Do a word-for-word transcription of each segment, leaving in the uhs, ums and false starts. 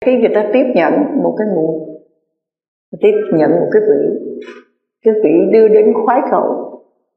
Khi người ta tiếp nhận một cái nguồn, tiếp nhận một cái vị, cái vị đưa đến khoái khẩu,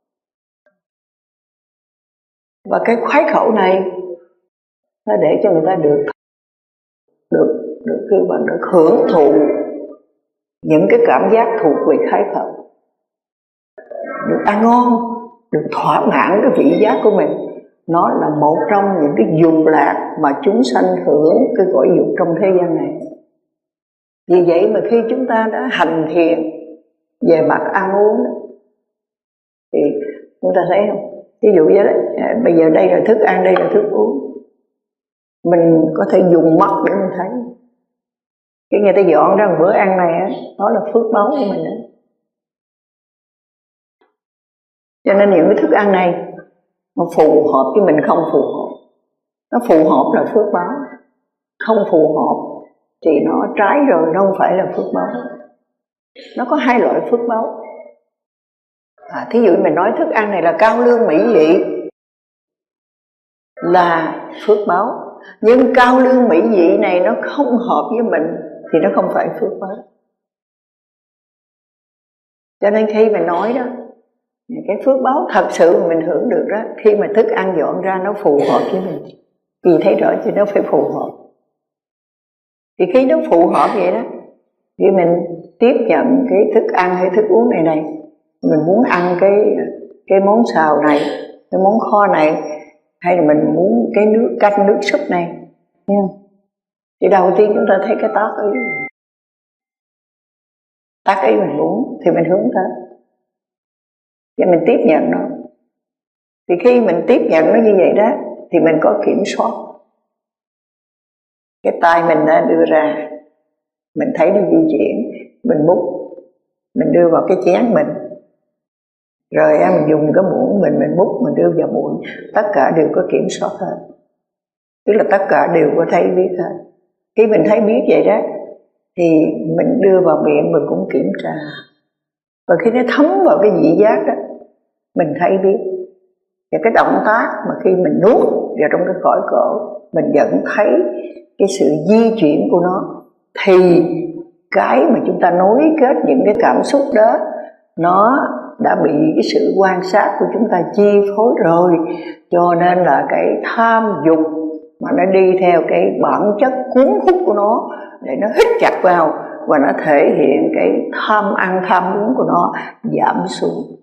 và cái khoái khẩu này nó để cho người ta được được được kêu bằng được hưởng thụ những cái cảm giác thuộc về khoái khẩu, được ăn ngon, được thỏa mãn cái vị giác của mình. Nó là một trong những cái dục lạc mà chúng sanh hưởng cái cõi dục trong thế gian này. Vì vậy mà khi chúng ta đã hành thiền về mặt ăn uống thì chúng ta thấy không? Ví dụ như đấy, bây giờ đây là thức ăn, đây là thức uống, mình có thể dùng mắt để mình thấy. Cái người ta dọn ra một bữa ăn này á, đó là phước báu của mình đó. Cho nên những cái thức ăn này nó phù hợp với mình, không phù hợp, nó phù hợp là phước báu, không phù hợp thì nó trái rồi, nó không phải là phước báu. Nó có hai loại phước báu. À, thí dụ mình nói thức ăn này là cao lương mỹ vị là phước báu, nhưng cao lương mỹ vị này nó không hợp với mình thì nó không phải phước báu. Cho nên khi mình nói đó, cái phước báu thật sự mà mình hưởng được đó, khi mà thức ăn dọn ra nó phù hợp với mình, vì thấy rõ chứ nó phải phù hợp. Thì khi nó phù hợp vậy đó, khi mình tiếp nhận cái thức ăn hay thức uống này này, mình muốn ăn cái cái món xào này, cái món kho này, hay là mình muốn cái nước canh, nước súp này, thấy không? Thì đầu tiên chúng ta thấy cái tác ý, tác ý mình muốn thì mình hướng tới, và mình tiếp nhận nó. Thì khi mình tiếp nhận nó như vậy đó, thì mình có kiểm soát. Cái tay mình đã đưa ra, mình thấy nó di chuyển, mình múc, mình đưa vào cái chén mình, rồi mình dùng cái muỗng mình, mình múc, mình đưa vào muỗng, tất cả đều có kiểm soát hết. Tức là tất cả đều có thấy biết hết. Khi mình thấy biết vậy đó, thì mình đưa vào miệng mình cũng kiểm tra. Và khi nó thấm vào cái vị giác đó, mình thấy biết. Và cái động tác mà khi mình nuốt vào trong cái cõi cổ, mình vẫn thấy cái sự di chuyển của nó. Thì cái mà chúng ta nối kết những cái cảm xúc đó, nó đã bị cái sự quan sát của chúng ta chi phối rồi. Cho nên là cái tham dục mà nó đi theo cái bản chất cuốn hút của nó, để nó hít chặt vào, và nó thể hiện cái tham ăn tham uống của nó giảm xuống.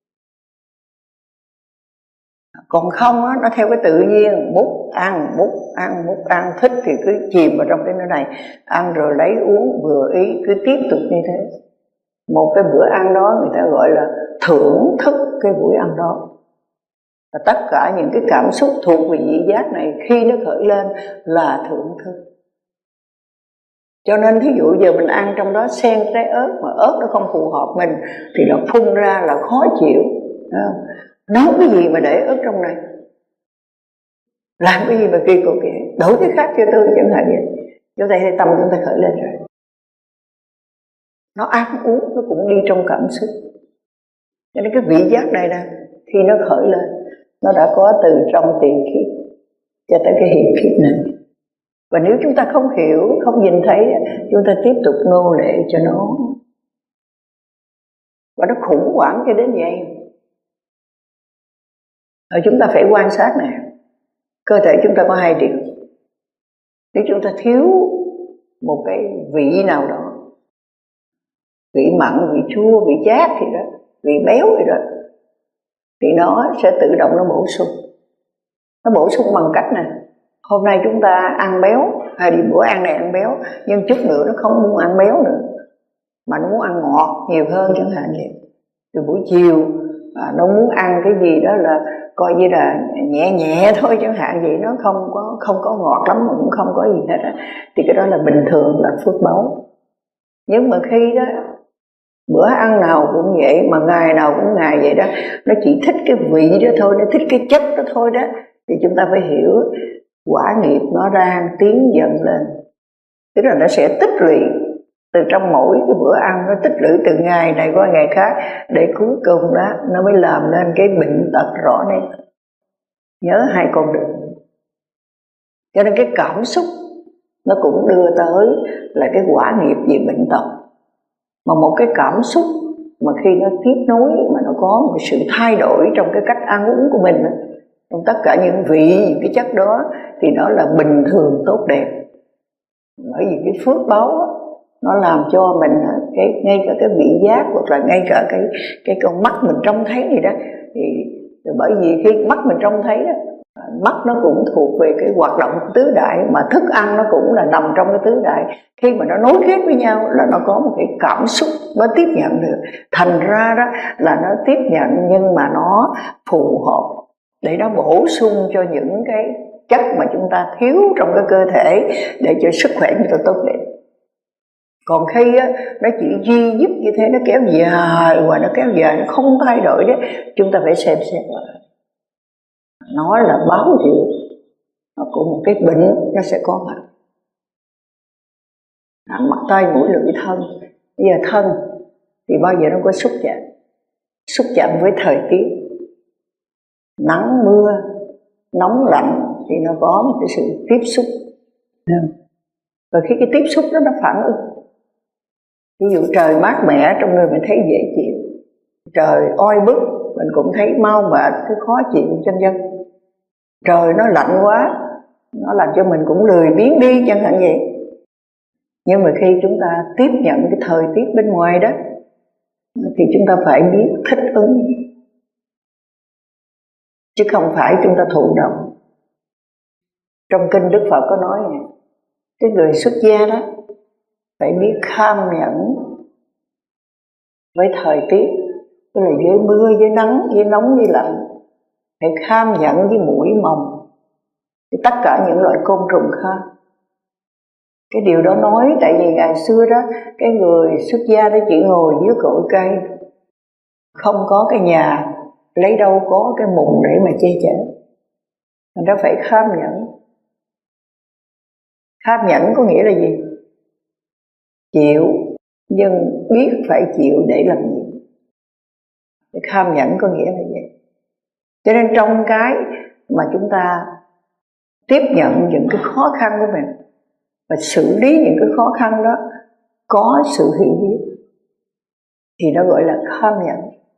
Còn không á, nó theo cái tự nhiên, múc ăn, múc ăn, múc ăn, thích thì cứ chìm vào trong cái nơi này, ăn rồi lấy uống vừa ý, cứ tiếp tục như thế. Một cái bữa ăn đó người ta gọi là thưởng thức cái buổi ăn đó. Và tất cả những cái cảm xúc thuộc về vị giác này khi nó khởi lên là thưởng thức. Cho nên thí dụ giờ mình ăn trong đó xen trái ớt, mà ớt nó không phù hợp mình thì nó phun ra là khó chịu. Nấu cái gì mà để ớt trong này, làm cái gì mà kỳ cục vậy, đổi cái khác cho tôi chẳng hạn vậy. Cho đây tâm chúng ta khởi lên rồi, nó ăn uống nó cũng đi trong cảm xúc. Cho nên cái vị giác này nè, khi nó khởi lên, nó đã có từ trong tiền kiếp cho tới cái hiện kiếp này. Và nếu chúng ta không hiểu, không nhìn thấy, chúng ta tiếp tục nô lệ cho nó, và nó khủng hoảng cho đến vậy. Rồi chúng ta phải quan sát nè, cơ thể chúng ta có hai điều. Nếu chúng ta thiếu một cái vị nào đó, vị mặn, vị chua, vị chát thì đó, vị béo thì đó, thì nó sẽ tự động nó bổ sung. Nó bổ sung bằng cách này: hôm nay chúng ta ăn béo, hay đi bữa ăn này ăn béo, nhưng chút nữa nó không muốn ăn béo nữa, mà nó muốn ăn ngọt nhiều hơn chẳng hạn vậy. Từ buổi chiều à, nó muốn ăn cái gì đó là coi như là nhẹ nhẹ thôi chẳng hạn vậy, nó không có không có ngọt lắm mà cũng không có gì hết á, thì cái đó là bình thường, là phước báu. Nhưng mà khi đó bữa ăn nào cũng vậy, mà ngày nào cũng ngày vậy đó, nó chỉ thích cái vị đó thôi, nó thích cái chất đó thôi đó, thì chúng ta phải hiểu quả nghiệp nó đang tiến dần lên. Tức là nó sẽ tích lũy từ trong mỗi cái bữa ăn, nó tích lũy từ ngày này qua ngày khác, để cuối cùng đó nó mới làm nên cái bệnh tật rõ nét. Nhớ hai con đường. Cho nên cái cảm xúc nó cũng đưa tới là cái quả nghiệp về bệnh tật. Mà một cái cảm xúc mà khi nó tiếp nối mà nó có một sự thay đổi trong cái cách ăn uống của mình, trong tất cả những vị, những cái chất đó, thì nó là bình thường tốt đẹp. Bởi vì cái phước báu đó, nó làm cho mình cái ngay cả cái vị giác, hoặc là ngay cả cái cái con mắt mình trông thấy gì đó, thì bởi vì khi mắt mình trông thấy đó, mắt nó cũng thuộc về cái hoạt động tứ đại, mà thức ăn nó cũng là nằm trong cái tứ đại. Khi mà nó nối kết với nhau là nó có một cái cảm xúc nó tiếp nhận được, thành ra đó là nó tiếp nhận nhưng mà nó phù hợp để nó bổ sung cho những cái chất mà chúng ta thiếu trong cái cơ thể để cho sức khỏe chúng ta tốt đẹp. Còn khi á, nó chỉ duy nhất như thế, nó kéo dài và nó kéo dài, nó không thay đổi đấy, chúng ta phải xem xét lại. Nó là báo hiệu của một cái bệnh nó sẽ có mặt. Mắt, tai, mũi, lưỡi, thân. Bây giờ thân thì bao giờ nó có xúc chạm, xúc chạm với thời tiết, nắng mưa, nóng lạnh thì nó có một cái sự tiếp xúc. Và khi cái tiếp xúc đó nó phản ứng, ví dụ trời mát mẻ trong người mình thấy dễ chịu, trời oi bức mình cũng thấy mau mệt, cái khó chịu chân dân. Trời nó lạnh quá, nó làm cho mình cũng lười biếng đi chẳng hạn vậy. Nhưng mà khi chúng ta tiếp nhận cái thời tiết bên ngoài đó thì chúng ta phải biết thích ứng, chứ không phải chúng ta thụ động. Trong kinh Đức Phật có nói này, cái người xuất gia đó phải biết kham nhẫn với thời tiết, tức là với mưa, với nắng, với nóng, với lạnh. Phải kham nhẫn với muỗi mồng, với tất cả những loại côn trùng khác. Cái điều đó nói tại vì ngày xưa đó, cái người xuất gia đó chỉ ngồi dưới cội cây, không có cái nhà, lấy đâu có cái mùng để mà che chở. Thành ra phải kham nhẫn. Kham nhẫn có nghĩa là gì? Chịu, nhưng biết phải chịu để làm gì. Cái kham nhẫn có nghĩa là gì? Cho nên trong cái mà chúng ta tiếp nhận những cái khó khăn của mình và xử lý những cái khó khăn đó có sự hiểu biết thì nó gọi là kham nhẫn.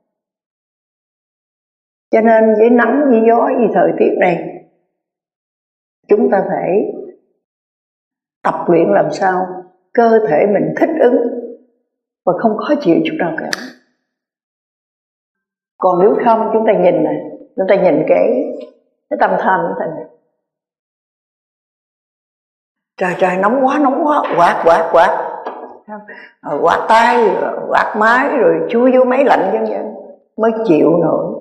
Cho nên với nắng, với gió, với thời tiết này, chúng ta phải tập luyện làm sao cơ thể mình thích ứng và không khó chịu chút nào cả. Còn nếu không, chúng ta nhìn này, chúng ta nhìn cái cái tâm tham của ta này. Trời trời nóng quá, nóng quá, quạt quạt quạt, quạt tay, quạt máy, rồi chui vô máy lạnh vân vân mới chịu nổi.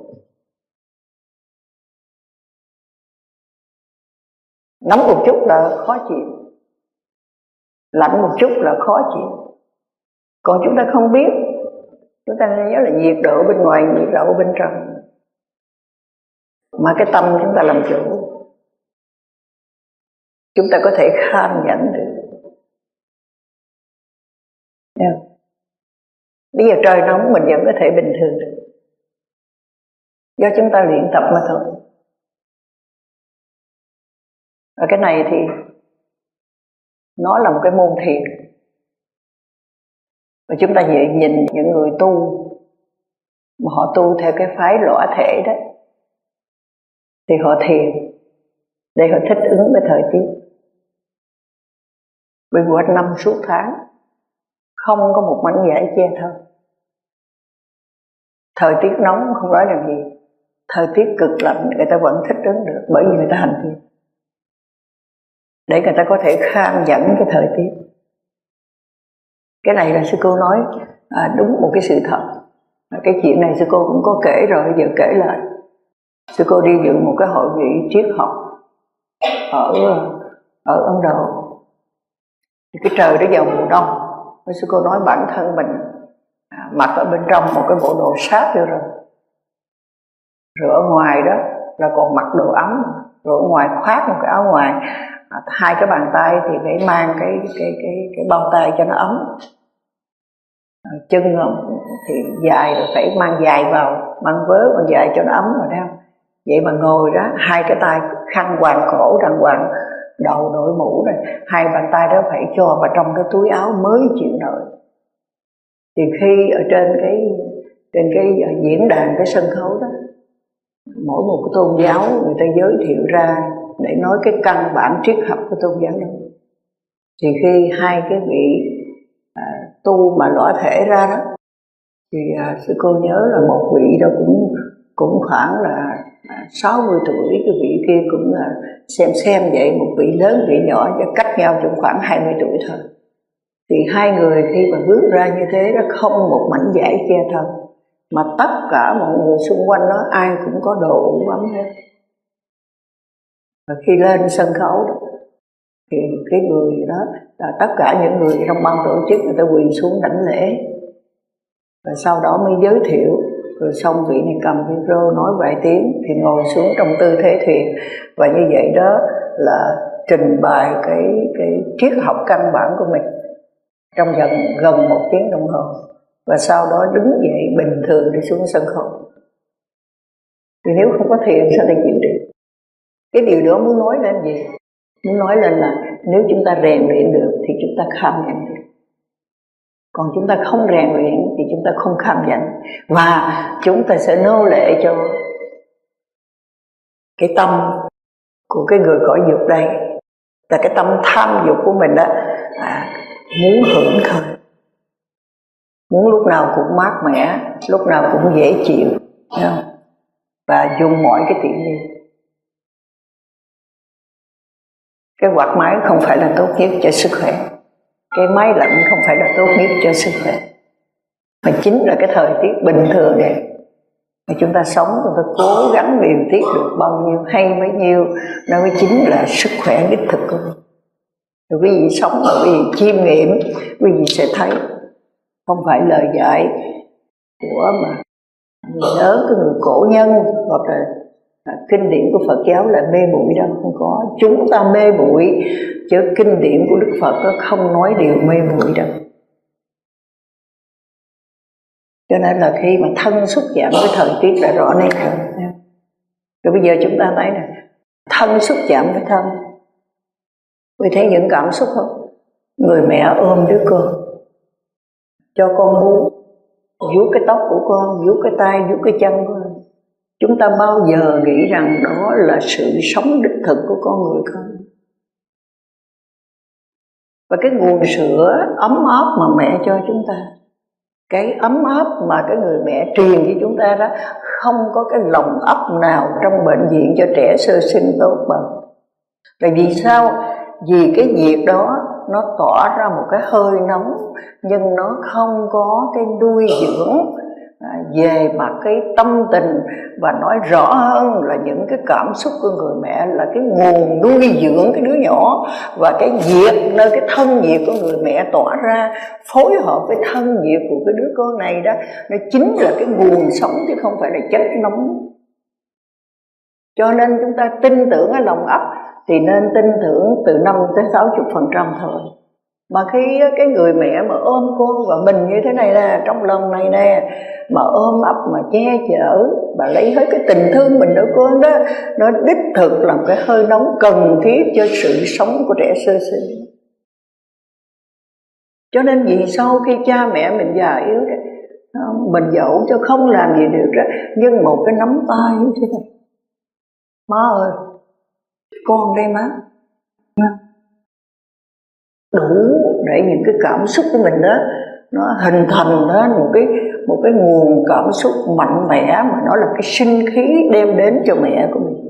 Nóng một chút là khó chịu, lạnh một chút là khó chịu. Còn chúng ta không biết, chúng ta nên nhớ là nhiệt độ bên ngoài, nhiệt độ bên trong, mà cái tâm chúng ta làm chủ, chúng ta có thể kham nhẫn được. Yeah. Bây giờ trời nóng mình vẫn có thể bình thường được, do chúng ta luyện tập mà thôi. Và cái này thì nó là một cái môn thiền. Và chúng ta nhìn những người tu mà họ tu theo cái phái lõa thể đó, thì họ thiền để họ thích ứng với thời tiết. Bởi quanh năm suốt tháng không có một mảnh vải che thôi. Thời tiết nóng không nói làm gì, thời tiết cực lạnh người ta vẫn thích ứng được, bởi vì người ta hành thiền để người ta có thể kham nhẫn cái thời tiết. Cái này là sư cô nói à, đúng một cái sự thật. Cái chuyện này sư cô cũng có kể rồi, giờ kể lại. Sư cô đi dự một cái hội nghị triết học ở ở Ấn Độ. Thì cái trời nó vào mùa đông, sư cô nói bản thân mình à, mặc ở bên trong một cái bộ đồ sát vô rồi, rồi ở ngoài đó là còn mặc đồ ấm, rồi ở ngoài khoác một cái áo ngoài, à, hai cái bàn tay thì phải mang cái cái cái cái bao tay cho nó ấm, à, chân thì dài rồi phải mang dài vào, mang vớ mang dài cho nó ấm rồi đó. Vậy mà ngồi đó hai cái tay khăn quàng cổ đàng hoàng, đầu đội mũ rồi, hai bàn tay đó phải cho vào trong cái túi áo mới chịu nổi. Thì khi ở trên cái trên cái diễn đàn, cái sân khấu đó, mỗi một cái tôn giáo người ta giới thiệu ra để nói cái căn bản triết học của tôn giáo đó. Thì khi hai cái vị à, tu mà lõa thể ra đó, thì à, sư cô nhớ là một vị đó cũng cũng khoảng là sáu mươi tuổi, cái vị kia cũng là xem xem vậy, một vị lớn vị nhỏ, cho cách nhau trong khoảng hai mươi tuổi thôi. Thì hai người khi mà bước ra như thế đó, không một mảnh vải che thân, mà tất cả mọi người xung quanh đó ai cũng có đồ ủ ấm hết. Và khi lên sân khấu đó, thì cái người đó là tất cả những người trong ban tổ chức người ta quỳ xuống đảnh lễ, và sau đó mới giới thiệu. Rồi xong vị này cầm micro nói vài tiếng thì ngồi xuống trong tư thế thiền, và như vậy đó là trình bày cái cái triết học căn bản của mình trong gần gần một tiếng đồng hồ, và sau đó đứng dậy bình thường đi xuống sân khấu. Thì nếu không có thiền sao thầy chịu được? Cái điều đó muốn nói lên gì? Muốn nói lên là nếu chúng ta rèn luyện được thì chúng ta kham nhận được, còn chúng ta không rèn luyện thì chúng ta không kham nhận, và chúng ta sẽ nô lệ cho cái tâm của cái người cõi dục đây, là cái tâm tham dục của mình đó, à, muốn hưởng thôi, muốn lúc nào cũng mát mẻ, lúc nào cũng dễ chịu, thấy không? Và dùng mọi cái tiện nghi. Cái quạt máy không phải là tốt nhất cho sức khỏe, cái máy lạnh không phải là tốt nhất cho sức khỏe, mà chính là cái thời tiết bình thường này mà chúng ta sống, chúng ta cố gắng điều tiết được bao nhiêu hay bấy nhiêu, nó mới chính là sức khỏe đích thực của mình. Rồi quý vị sống, rồi quý vị chiêm nghiệm, quý vị sẽ thấy không phải lời dạy của mà người lớn, cái người cổ nhân hoặc là À, kinh điển của Phật giáo là mê muội đâu, không có. Chúng ta mê muội, chứ kinh điển của Đức Phật nó không nói điều mê muội đâu. Cho nên là khi mà thân xúc chạm với thời tiết là rõ nét rồi. Rồi bây giờ chúng ta thấy nè, thân xúc chạm với thân, vì thấy những cảm xúc không? Người mẹ ôm đứa con, cho con bú, vuốt cái tóc của con, vuốt cái tay, vuốt cái chân của con. Chúng ta bao giờ nghĩ rằng đó là sự sống đích thực của con người không? Và cái nguồn sữa ấm áp mà mẹ cho chúng ta, cái ấm áp mà cái người mẹ truyền cho chúng ta đó, không có cái lòng ấp nào trong bệnh viện cho trẻ sơ sinh tốt bằng. Tại vì sao? Vì cái việc đó nó tỏa ra một cái hơi nóng, nhưng nó không có cái nuôi dưỡng về mặt cái tâm tình, và nói rõ hơn là những cái cảm xúc của người mẹ là cái nguồn nuôi dưỡng cái đứa nhỏ, và cái nhiệt, nơi cái thân nhiệt của người mẹ tỏa ra phối hợp với thân nhiệt của cái đứa con này đó, nó chính là cái nguồn sống chứ không phải là chất nóng. Cho nên chúng ta tin tưởng ở lòng ấp thì nên tin tưởng từ năm tới sáu mươi phần trăm thôi. Mà khi cái người mẹ mà ôm con và mình như thế này nè, trong lòng này nè, mà ôm ấp mà che chở và lấy hết cái tình thương mình đỡ con đó, nó đích thực làm cái hơi nóng cần thiết cho sự sống của trẻ sơ sinh. Cho nên vì sau khi cha mẹ mình già yếu đó, mình dẫu cho không làm gì được đó, nhưng một cái nắm tay như thế này, má ơi, con đây má, đủ để những cái cảm xúc của mình đó nó hình thành ra một cái một cái nguồn cảm xúc mạnh mẽ, mà nó là cái sinh khí đem đến cho mẹ của mình.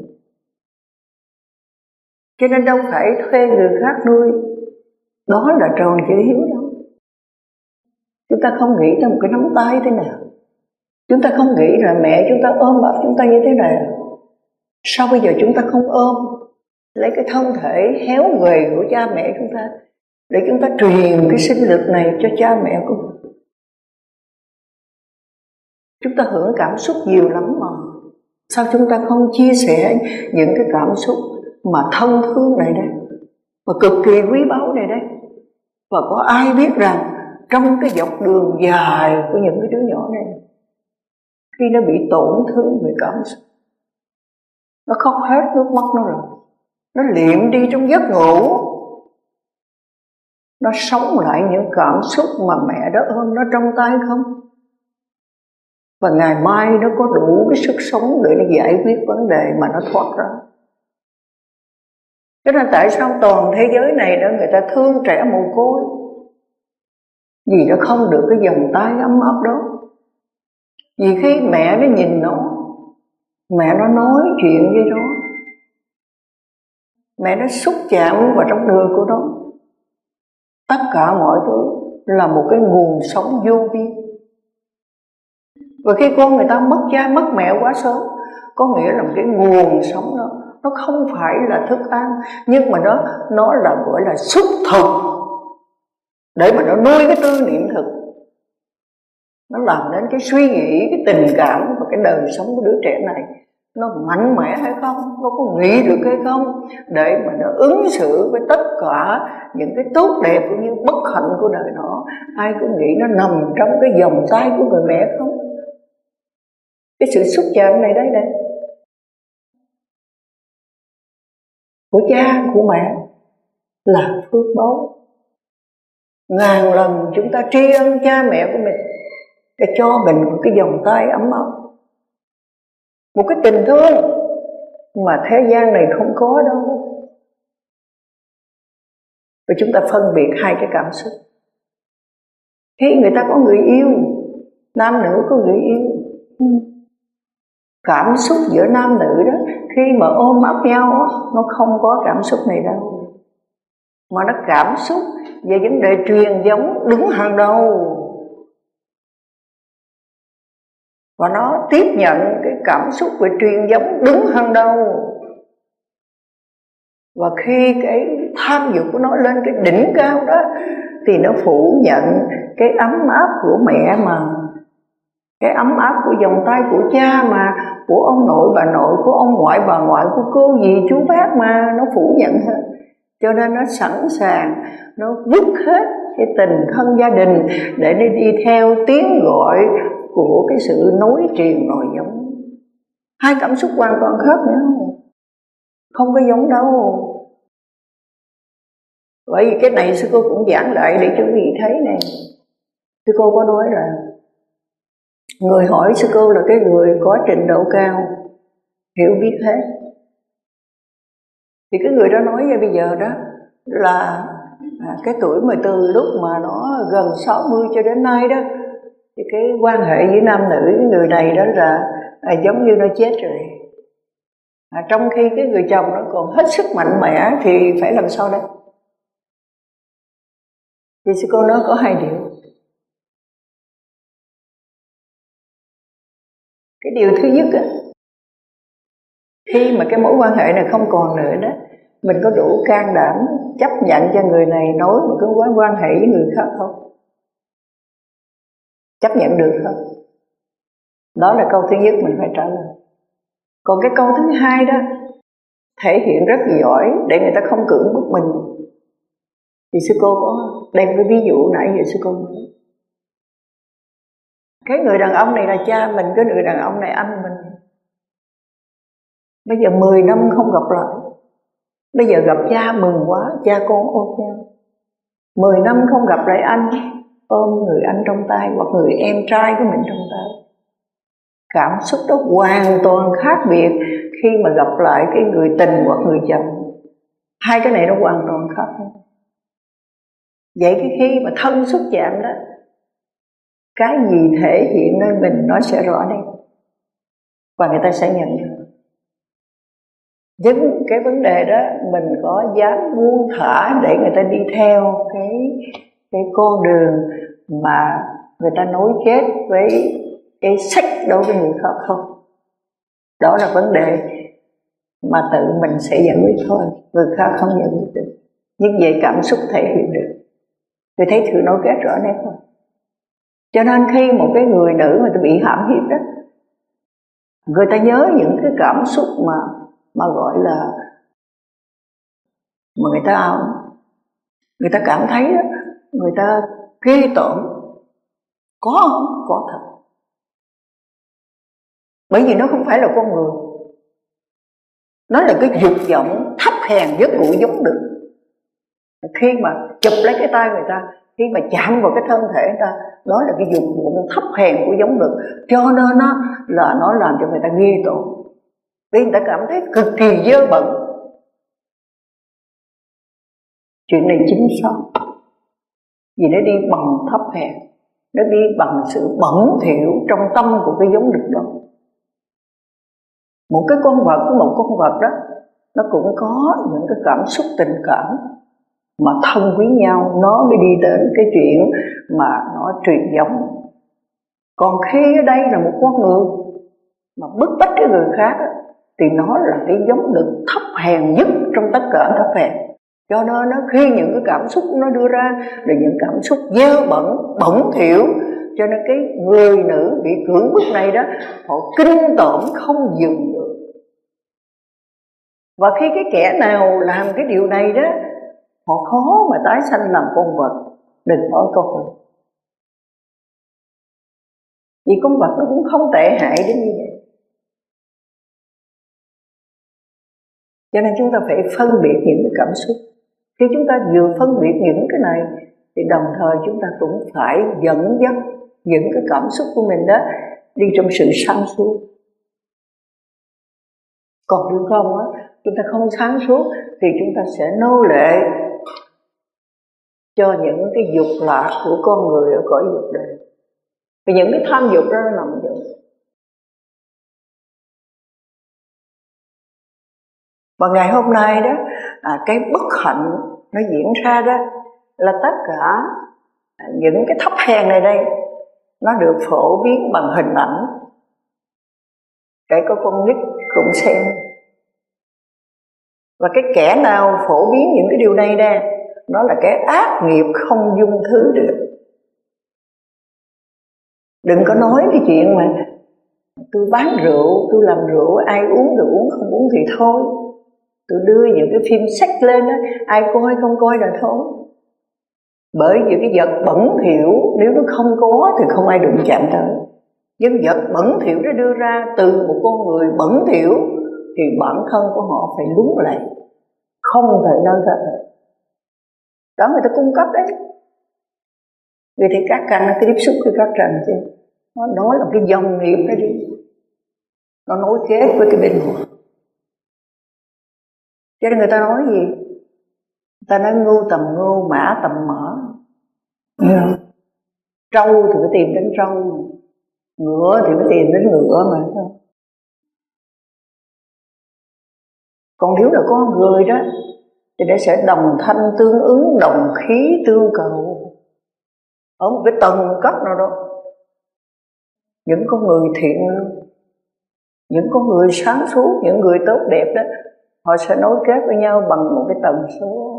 Cho nên đâu phải thuê người khác nuôi, đó là tròn chữ hiếu đâu. Chúng ta không nghĩ tới một cái nắm tay thế nào, chúng ta không nghĩ là mẹ chúng ta ôm ấp chúng ta như thế này. Sao bây giờ chúng ta không ôm lấy cái thân thể héo gầy của cha mẹ chúng ta để chúng ta truyền cái sinh lực này cho cha mẹ của mình? Chúng ta hưởng cảm xúc nhiều lắm mà, sao chúng ta không chia sẻ những cái cảm xúc mà thân thương này đây, mà cực kỳ quý báu này đây? Và có ai biết rằng trong cái dọc đường dài của những cái đứa nhỏ này, khi nó bị tổn thương về cảm xúc, nó khóc hết nước mắt nó rồi, nó liệm đi trong giấc ngủ, nó sống lại những cảm xúc mà mẹ đã ôm nó trong tay không? Và ngày mai nó có đủ cái sức sống để nó giải quyết vấn đề mà nó thoát ra. Cho nên tại sao toàn thế giới này đó người ta thương trẻ mồ côi? Vì nó không được cái vòng tay ấm áp đó. Vì khi mẹ nó nhìn nó, mẹ nó nói chuyện với nó, mẹ nó xúc chạm vào trong người của nó, tất cả mọi thứ là một cái nguồn sống vô biên. Và khi con người ta mất cha mất mẹ quá sớm, có nghĩa là một cái nguồn sống đó, nó không phải là thức ăn, nhưng mà nó nó là gọi là xúc thực để mà nó nuôi cái tư niệm thực. Nó làm đến cái suy nghĩ, cái tình cảm và cái đời sống của đứa trẻ này nó mạnh mẽ hay không, nó có nghĩ được hay không, để mà nó ứng xử với tất cả những cái tốt đẹp cũng như bất hạnh của đời nó. Ai cũng nghĩ nó nằm trong cái vòng tay của người mẹ không? Cái sự xúc chạm này đấy đây, của cha, của mẹ là phước báu. Ngàn lần chúng ta tri ân cha mẹ của mình để cho mình một cái vòng tay ấm áp, một cái tình thương mà thế gian này không có đâu. Và chúng ta phân biệt hai cái cảm xúc. Khi người ta có người yêu, nam nữ có người yêu, cảm xúc giữa nam nữ đó, khi mà ôm ấp nhau nó không có cảm xúc này đâu, mà nó cảm xúc về vấn đề truyền giống đứng hàng đầu. Và nó tiếp nhận cái cảm xúc về truyền giống đứng hàng đầu. Và khi cái tham dục của nó lên cái đỉnh cao đó, thì nó phủ nhận cái ấm áp của mẹ mà, cái ấm áp của vòng tay của cha mà, của ông nội bà nội, của ông ngoại bà ngoại, của cô dì chú bác mà, nó phủ nhận hết. Cho nên nó sẵn sàng, nó vứt hết cái tình thân gia đình để nó đi theo tiếng gọi của cái sự nối truyền nòi giống. Hai cảm xúc hoàn toàn khác nhau, không có giống đâu. Bởi vì cái này sư cô cũng giảng lại để cho quý vị thấy này. Sư cô có nói là người hỏi sư cô là cái người có trình độ cao, hiểu biết hết. Thì cái người đó nói ra bây giờ đó là à, cái tuổi mà từ lúc mà nó gần sáu mươi cho đến nay đó, thì cái quan hệ với nam nữ, cái người này đó là à, giống như nó chết rồi. À, trong khi cái người chồng nó còn hết sức mạnh mẽ thì phải làm sao đây? Thì sư cô nói có hai điều. Cái điều thứ nhất á, khi mà cái mối quan hệ này không còn nữa đó, mình có đủ can đảm chấp nhận cho người này nối một cái mối quan hệ với người khác không? Chấp nhận được không? Đó là câu thứ nhất mình phải trả lời. Còn cái câu thứ hai đó thể hiện rất giỏi để người ta không cưỡng bức mình. Thì sư cô có đem cái ví dụ nãy giờ sư cô nói. Cái người đàn ông này là cha mình, cái người đàn ông này anh mình. Bây giờ mười năm không gặp lại, bây giờ gặp cha mừng quá, cha con ôm nhau. Mười năm không gặp lại anh, ôm người anh trong tay hoặc người em trai của mình trong tay. Cảm xúc đó hoàn toàn khác biệt khi mà gặp lại cái người tình hoặc người chồng. Hai cái này nó hoàn toàn khác nhau. Vậy cái khi mà thân xúc chạm đó, cái gì thể hiện nơi mình nó sẽ rõ nét và người ta sẽ nhận được. Chính cái vấn đề đó mình có dám buông thả để người ta đi theo cái cái con đường mà người ta nối kết với cái sách đối với người khác không? Đó là vấn đề mà tự mình sẽ giải quyết thôi, người khác không giải quyết được. Nhưng vậy cảm xúc thể hiện được, người thấy sự nối kết rõ nét thôi. Cho nên khi một cái người nữ mà bị hãm hiếp đó, người ta nhớ những cái cảm xúc mà mà gọi là mà người ta người ta cảm thấy đó, người ta ghê tởm, có không? Có thật. Bởi vì nó không phải là con người, nó là cái dục vọng thấp hèn nhất của giống được. Khi mà chụp lấy cái tay người ta, khi mà chạm vào cái thân thể người ta, đó là cái dục vọng thấp hèn của giống được. Cho nên nó là nó làm cho người ta nghi tội, vì người ta cảm thấy cực kỳ dơ bẩn. Chuyện này chính xác, vì nó đi bằng thấp hèn, nó đi bằng sự bẩn thỉu trong tâm của cái giống được đó. Một cái con vật với một con vật đó, nó cũng có những cái cảm xúc tình cảm mà thân quý nhau, nó mới đi đến cái chuyện mà nó truyền giống. Còn khi ở đây là một con người mà bức bách cái người khác đó, thì nó là cái giống được thấp hèn nhất trong tất cả thấp hèn. Cho nên nó khi những cái cảm xúc nó đưa ra là những cảm xúc dơ bẩn, bẩn thỉu, cho nên cái người nữ bị cưỡng bức này đó, họ kinh tởm không dừng được. Và khi cái kẻ nào làm cái điều này đó, họ khó mà tái sanh làm con vật, đừng nói con người. Vì con vật nó cũng không tệ hại đến như vậy. Cho nên chúng ta phải phân biệt những cái cảm xúc. Khi chúng ta vừa phân biệt những cái này, thì đồng thời chúng ta cũng phải dẫn dắt những cái cảm xúc của mình đó đi trong sự sáng suốt. Còn nếu không á, chúng ta không sáng suốt thì chúng ta sẽ nô lệ cho những cái dục lạc của con người ở cõi dục đời. Vì những cái tham dục đó nó nằm ở. Và ngày hôm nay đó, à, cái bất hạnh nó diễn ra đó là tất cả những cái thấp hèn này đây nó được phổ biến bằng hình ảnh. Kể có con nít cũng xem. Và cái kẻ nào phổ biến những cái điều này nè, nó là cái ác nghiệp không dung thứ được. Đừng có nói cái chuyện mà tôi bán rượu, tôi làm rượu, ai uống thì uống, không uống thì thôi. Tôi đưa những cái phim sách lên đó, ai coi không coi là thôi. Bởi vì cái vật bẩn thỉu nếu nó không có thì không ai đụng chạm tới. Nhưng vật bẩn thỉu nó đưa ra từ một con người bẩn thỉu thì bản thân của họ phải lún lại, không thể nơi ra được. Đó người ta cung cấp đấy. Vì thì các căn nó tiếp xúc với các trần chứ. Nó nói là cái dòng nghiệp đó đi, nó nối kết với cái bên ngoài. Cho nên người ta nói gì? Người ta nói ngưu tầm ngưu, mã tầm mã. Yeah. Trâu thì phải tìm đến trâu, ngựa thì phải tìm đến ngựa mà thôi. Còn nếu là con người đó thì nó sẽ đồng thanh tương ứng, đồng khí tương cầu ở một cái tầng cấp nào đó. Những con người thiện lương, những con người sáng suốt, những người tốt đẹp đó, họ sẽ nối kết với nhau bằng một cái tần số.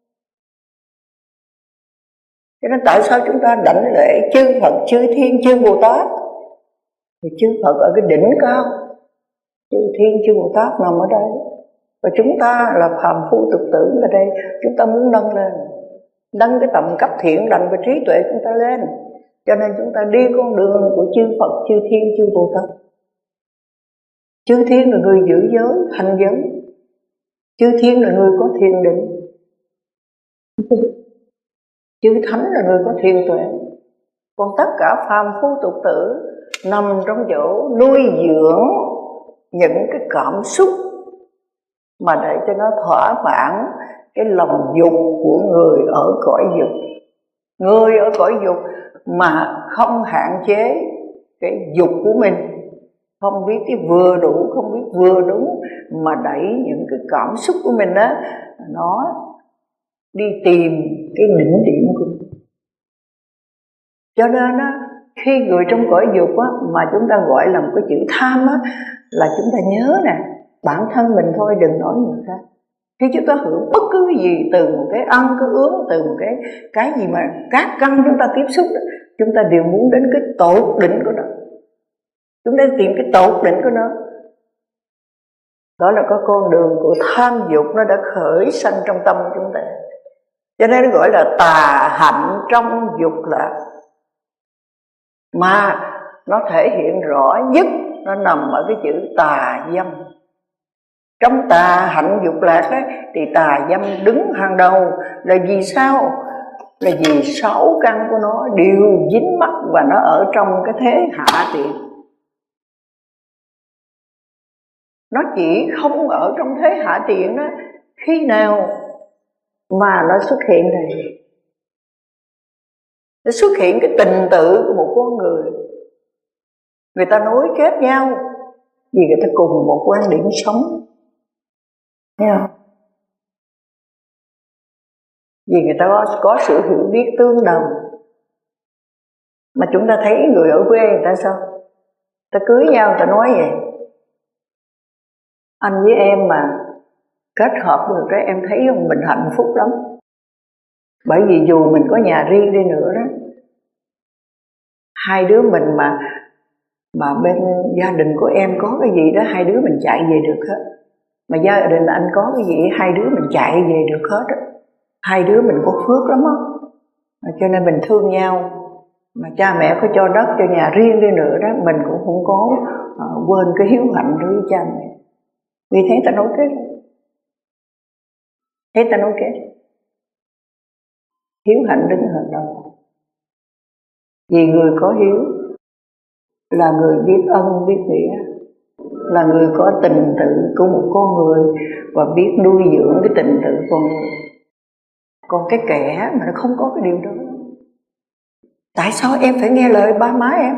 Cho nên tại sao chúng ta đảnh lễ chư Phật, chư Thiên, chư Bồ Tát? Thì chư Phật ở cái đỉnh cao, chư Thiên, chư Bồ Tát nằm ở đây. Và chúng ta là phàm phu tục tử ở đây, chúng ta muốn nâng lên, nâng cái tầm cấp thiện lành và trí tuệ chúng ta lên. Cho nên chúng ta đi con đường của chư Phật, chư Thiên, chư Bồ Tát. Chư Thiên là người giữ giới, hành giới. Chư Thiên là người có thiền định. Chư Thánh là người có thiền tuệ. Còn tất cả phàm phu tục tử nằm trong chỗ nuôi dưỡng những cái cảm xúc mà để cho nó thỏa mãn cái lòng dục của người ở cõi dục. Người ở cõi dục mà không hạn chế cái dục của mình, không biết cái vừa đủ, không biết vừa đúng, mà đẩy những cái cảm xúc của mình đó, nó đi tìm cái đỉnh điểm của mình. Cho nên á, khi người trong cõi dục á, mà chúng ta gọi là một cái chữ tham á, là chúng ta nhớ nè, bản thân mình thôi, đừng nói người khác. Khi chúng ta hưởng bất cứ cái gì từ một cái ăn, cái uống, từ một cái cái gì mà các căn chúng ta tiếp xúc đó, chúng ta đều muốn đến cái tột đỉnh của nó. Chúng ta tìm cái tột đỉnh của nó. Đó là có con đường của tham dục nó đã khởi sanh trong tâm chúng ta. Cho nên nó gọi là tà hạnh trong dục lạc. Mà nó thể hiện rõ nhất, nó nằm ở cái chữ tà dâm. Trong tà hạnh dục lạc ấy, thì tà dâm đứng hàng đầu. Là vì sao? Là vì sáu căn của nó đều dính mắc và nó ở trong cái thế hạ tiện. Nó chỉ không ở trong thế hạ tiện đó khi nào mà nó xuất hiện này, nó xuất hiện cái tình tự của một con người. Người ta nối kết nhau vì người ta cùng một quan điểm sống, thấy không? Vì người ta có, có sự hiểu biết tương đồng. Mà chúng ta thấy người ở quê người ta sao? Ta cưới nhau người ta nói vậy: anh với em mà kết hợp được đó, em thấy mình hạnh phúc lắm. Bởi vì dù mình có nhà riêng đi nữa đó, hai đứa mình mà mà bên gia đình của em có cái gì đó, hai đứa mình chạy về được hết. Mà gia đình anh có cái gì, hai đứa mình chạy về được hết đó. Hai đứa mình có phước lắm á, cho nên mình thương nhau. Mà cha mẹ có cho đất, cho nhà riêng đi nữa đó, mình cũng không có uh, quên cái hiếu hạnh đối với cha mẹ. Vì thế ta nói kết, thế ta nói kết hiếu hạnh đứng hàng đầu. Vì người có hiếu là người biết ân biết nghĩa, là người có tình tự của một con người và biết nuôi dưỡng cái tình tự con người. Còn cái kẻ mà nó không có cái điều đó, tại sao em phải nghe lời ba má em?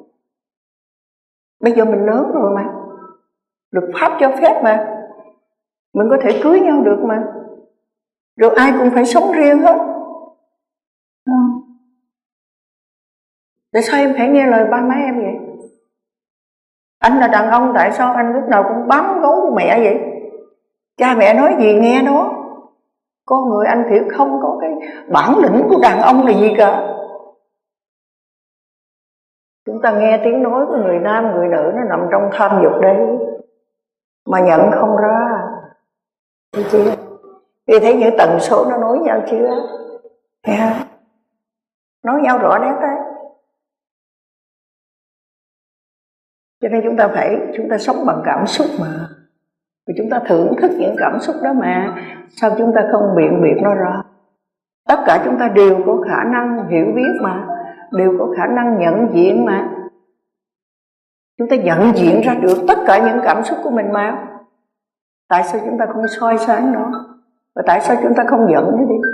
Bây giờ mình lớn rồi mà, luật pháp cho phép mà, mình có thể cưới nhau được mà, rồi ai cũng phải sống riêng hết. Tại sao em phải nghe lời ba má em vậy? Anh là đàn ông, tại sao anh lúc nào cũng bám gấu của mẹ vậy? Cha mẹ nói gì nghe đó. Con người anh thì không có cái bản lĩnh của đàn ông là gì cả. Chúng ta nghe tiếng nói của người nam, người nữ nó nằm trong tham dục đấy, mà nhận không ra. Thấy chưa? Vì thấy những tần số nó nối nhau chưa? Thấy không? Nói nhau rõ nét đấy. Cho nên chúng ta phải, chúng ta sống bằng cảm xúc mà. Vì chúng ta thưởng thức những cảm xúc đó mà. Sao chúng ta không biện biệt nó ra? Tất cả chúng ta đều có khả năng hiểu biết mà, đều có khả năng nhận diện mà. Chúng ta nhận diện ra được tất cả những cảm xúc của mình mà. Tại sao chúng ta không soi sáng nó? Và tại sao chúng ta không giận nó đi?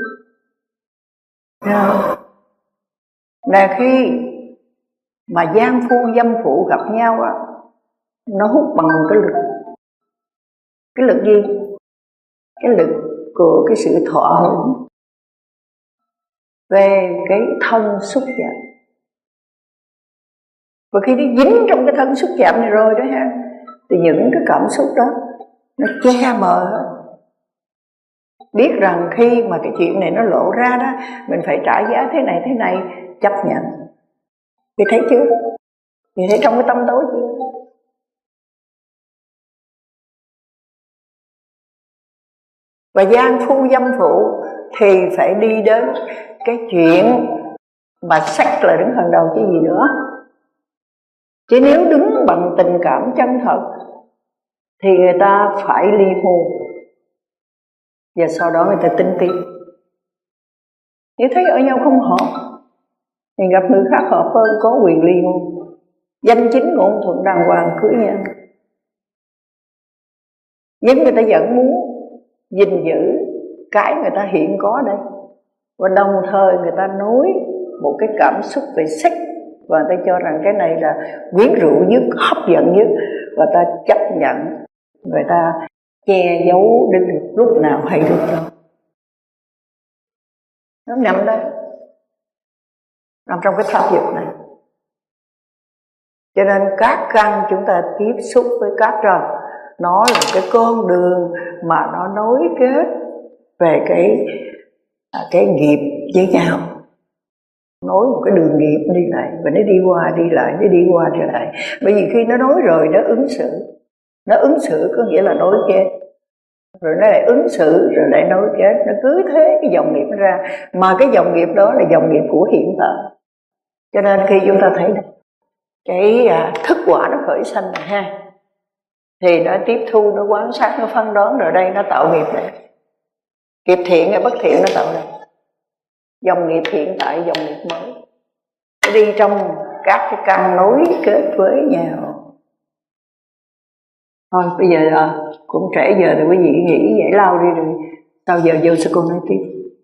Là khi mà gian phu dâm phụ gặp nhau á, nó hút bằng cái lực. Cái lực gì? Cái lực của cái sự thọ hưởng về cái thân xúc chạm. Và khi nó dính trong cái thân xúc chạm này rồi đó ha, thì những cái cảm xúc đó nó che mờ hết. Biết rằng khi mà cái chuyện này nó lộ ra đó, mình phải trả giá thế này thế này, chấp nhận. Thì thấy chưa? Thì thấy trong cái tâm tối chưa? Và gian phu dâm phụ thì phải đi đến cái chuyện mà sex là đứng hàng đầu chứ gì nữa. Chứ nếu đứng bằng tình cảm chân thật thì người ta phải ly hôn, và sau đó người ta tính tiếp. Nếu thấy ở nhau không hợp thì gặp người khác hợp hơn, có quyền ly hôn. Danh chính ngôn thuận đàng hoàng cưới nhau. Nhưng người ta vẫn muốn gìn giữ cái người ta hiện có đây, và đồng thời người ta nối một cái cảm xúc về sex, và người ta cho rằng cái này là quyến rũ nhất, hấp dẫn nhất, và ta chấp nhận, người ta che giấu đến lúc nào hay lúc đó. Nó nằm đây, nằm trong cái tham dục này. Cho nên các căn chúng ta tiếp xúc với các trần, nó là cái con đường mà nó nối kết về cái cái nghiệp với nhau, nối một cái đường nghiệp đi lại, và nó đi qua đi lại, nó đi qua đi lại. Bởi vì khi nó nối rồi nó ứng xử, nó ứng xử có nghĩa là nối kết, rồi nó lại ứng xử, rồi lại nối kết, nó cứ thế cái dòng nghiệp nó ra. Mà cái dòng nghiệp đó là dòng nghiệp của hiện tại. Cho nên khi chúng ta thấy cái thức quả nó khởi sanh này ha, thì nó tiếp thu, nó quan sát, nó phán đoán, rồi đây nó tạo nghiệp này. Nghiệp thiện hay bất thiện nó tạo ra dòng nghiệp hiện tại, dòng nghiệp mới. Nó đi trong các cái căn nối kết với nhau. Thôi bây giờ là cũng trễ giờ rồi, quý vị nghỉ giải lao đi rồi sau giờ vô sư cô nói tiếp.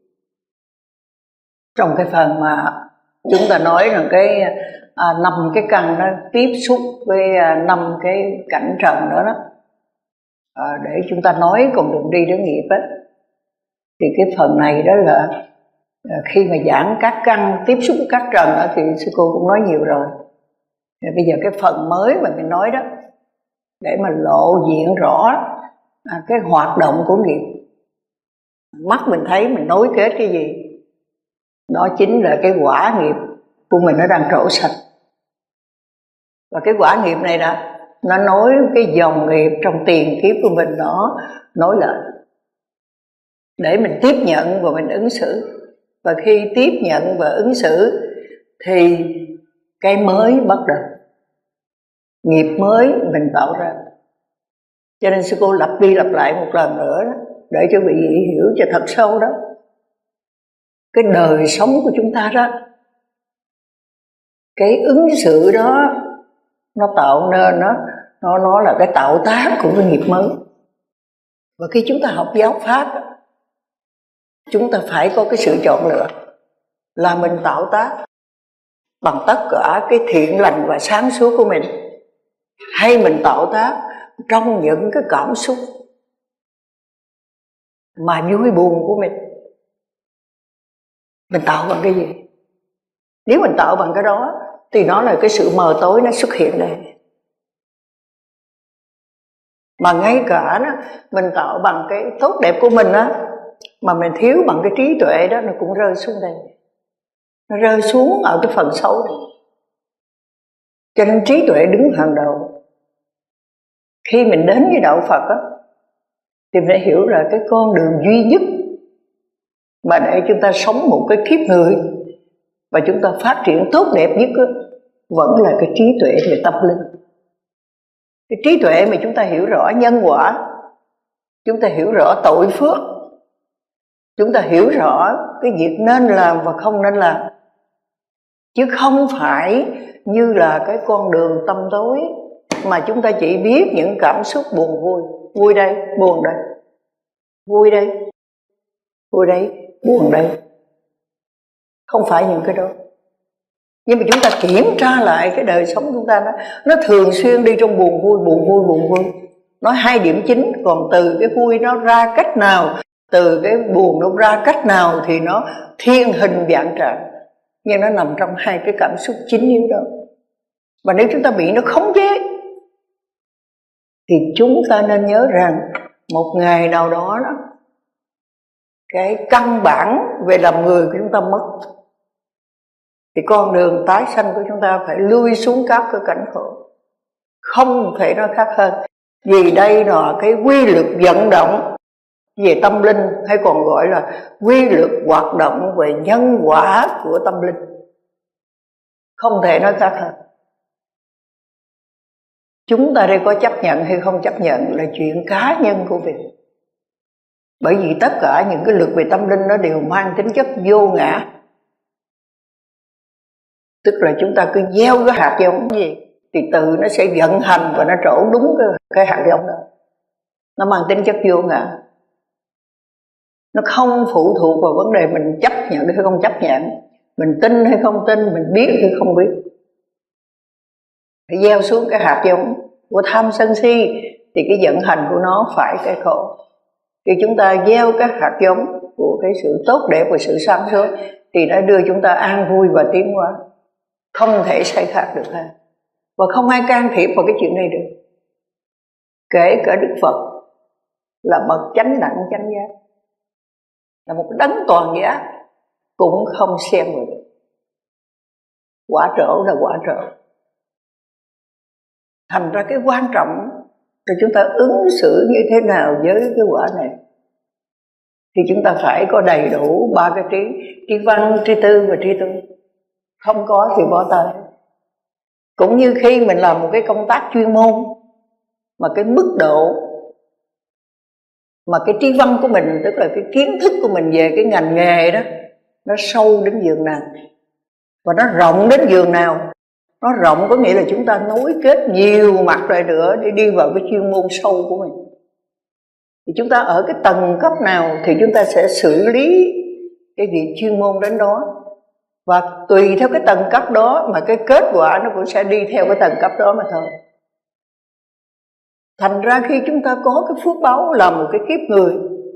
Trong cái phần mà chúng ta nói rằng cái à, năm cái căn nó tiếp xúc với à, năm cái cảnh trần đó đó, à, để chúng ta nói con đường đi đến nghiệp á, thì cái phần này đó là à, khi mà giảng các căn tiếp xúc với các trần đó, thì sư cô cũng nói nhiều rồi. Thì bây giờ cái phần mới mà mình nói đó, để mà lộ diện rõ à, cái hoạt động của nghiệp, mắt mình thấy mình nối kết cái gì, đó chính là cái quả nghiệp của mình nó đang trổ sạch. Và cái quả nghiệp này đó, nó nối cái dòng nghiệp trong tiền kiếp của mình, nó nối lại để mình tiếp nhận và mình ứng xử. Và khi tiếp nhận và ứng xử thì cái mới bắt đầu, nghiệp mới mình tạo ra. Cho nên sư cô lặp đi lặp lại một lần nữa đó, để cho quý vị hiểu cho thật sâu đó. Cái đời sống của chúng ta đó, cái ứng xử đó, nó tạo nên nó nó nó là cái tạo tác của cái nghiệp mới. Và khi chúng ta học giáo pháp, chúng ta phải có cái sự chọn lựa, là mình tạo tác bằng tất cả cái thiện lành và sáng suốt của mình, hay mình tạo tác trong những cái cảm xúc mà vui buồn của mình. Mình tạo bằng cái gì? Nếu mình tạo bằng cái đó thì nó là cái sự mờ tối nó xuất hiện đây. Mà ngay cả đó, mình tạo bằng cái tốt đẹp của mình á, mà mình thiếu bằng cái trí tuệ đó, nó cũng rơi xuống đây. Nó rơi xuống ở cái phần xấu này. Cho nên trí tuệ đứng hàng đầu. Khi mình đến với đạo Phật á, thì mình phải hiểu là cái con đường duy nhất mà để chúng ta sống một cái kiếp người và chúng ta phát triển tốt đẹp nhất á, vẫn là cái trí tuệ về tâm linh. Cái trí tuệ mà chúng ta hiểu rõ nhân quả, chúng ta hiểu rõ tội phước, chúng ta hiểu rõ cái việc nên làm và không nên làm, chứ không phải như là cái con đường tâm tối mà chúng ta chỉ biết những cảm xúc buồn vui. Vui đây, buồn đây. Vui đây, vui đây, buồn đây. Không phải những cái đó. Nhưng mà chúng ta kiểm tra lại cái đời sống chúng ta đó, nó thường xuyên đi trong buồn vui, buồn vui, buồn vui. Nói hai điểm chính, còn từ cái vui nó ra cách nào, từ cái buồn nó ra cách nào thì nó thiên hình vạn trạng. Nhưng nó nằm trong hai cái cảm xúc chính yếu đó. Và nếu chúng ta bị nó khống chế thì chúng ta nên nhớ rằng một ngày nào đó đó, cái căn bản về làm người của chúng ta mất, thì con đường tái sanh của chúng ta phải lui xuống các cái cảnh khổ. Không thể nói khác hơn. Vì đây là cái quy luật vận động về tâm linh, hay còn gọi là quy luật hoạt động về nhân quả của tâm linh. Không thể nói khác hơn. Chúng ta đây có chấp nhận hay không chấp nhận là chuyện cá nhân của mình. Bởi vì tất cả những cái luật về tâm linh nó đều mang tính chất vô ngã. Tức là chúng ta cứ gieo cái hạt giống gì thì từ nó sẽ vận hành và nó trổ đúng cái, cái hạt giống đó. Nó mang tính chất vô ngã. Nó không phụ thuộc vào vấn đề mình chấp nhận hay không chấp nhận, mình tin hay không tin, mình biết hay không biết. Phải gieo xuống cái hạt giống của tham sân si thì cái vận hành của nó phải cái khổ. Khi chúng ta gieo các hạt giống của cái sự tốt đẹp và sự sáng suốt thì nó đưa chúng ta an vui và tiến hóa. Không thể sai khác được ha. Và không ai can thiệp vào cái chuyện này được. Kể cả Đức Phật là bậc chánh đẳng chánh giác, là một đấng toàn giác, cũng không xem vào được. Quả trổ là quả trổ. Thành ra cái quan trọng là chúng ta ứng xử như thế nào với cái quả này. Thì chúng ta phải có đầy đủ ba cái trí, trí văn, trí tư và trí tuệ. Không có thì bỏ tay. Cũng như khi mình làm một cái công tác chuyên môn, mà cái mức độ, mà cái tri văn của mình, tức là cái kiến thức của mình về cái ngành nghề đó, nó sâu đến giường nào và nó rộng đến giường nào. Nó rộng có nghĩa là chúng ta nối kết nhiều mặt lại nữa để đi vào cái chuyên môn sâu của mình. Thì chúng ta ở cái tầng cấp nào thì chúng ta sẽ xử lý cái việc chuyên môn đến đó. Và tùy theo cái tầng cấp đó mà cái kết quả nó cũng sẽ đi theo cái tầng cấp đó mà thôi. Thành ra khi chúng ta có cái phước báu là một cái kiếp người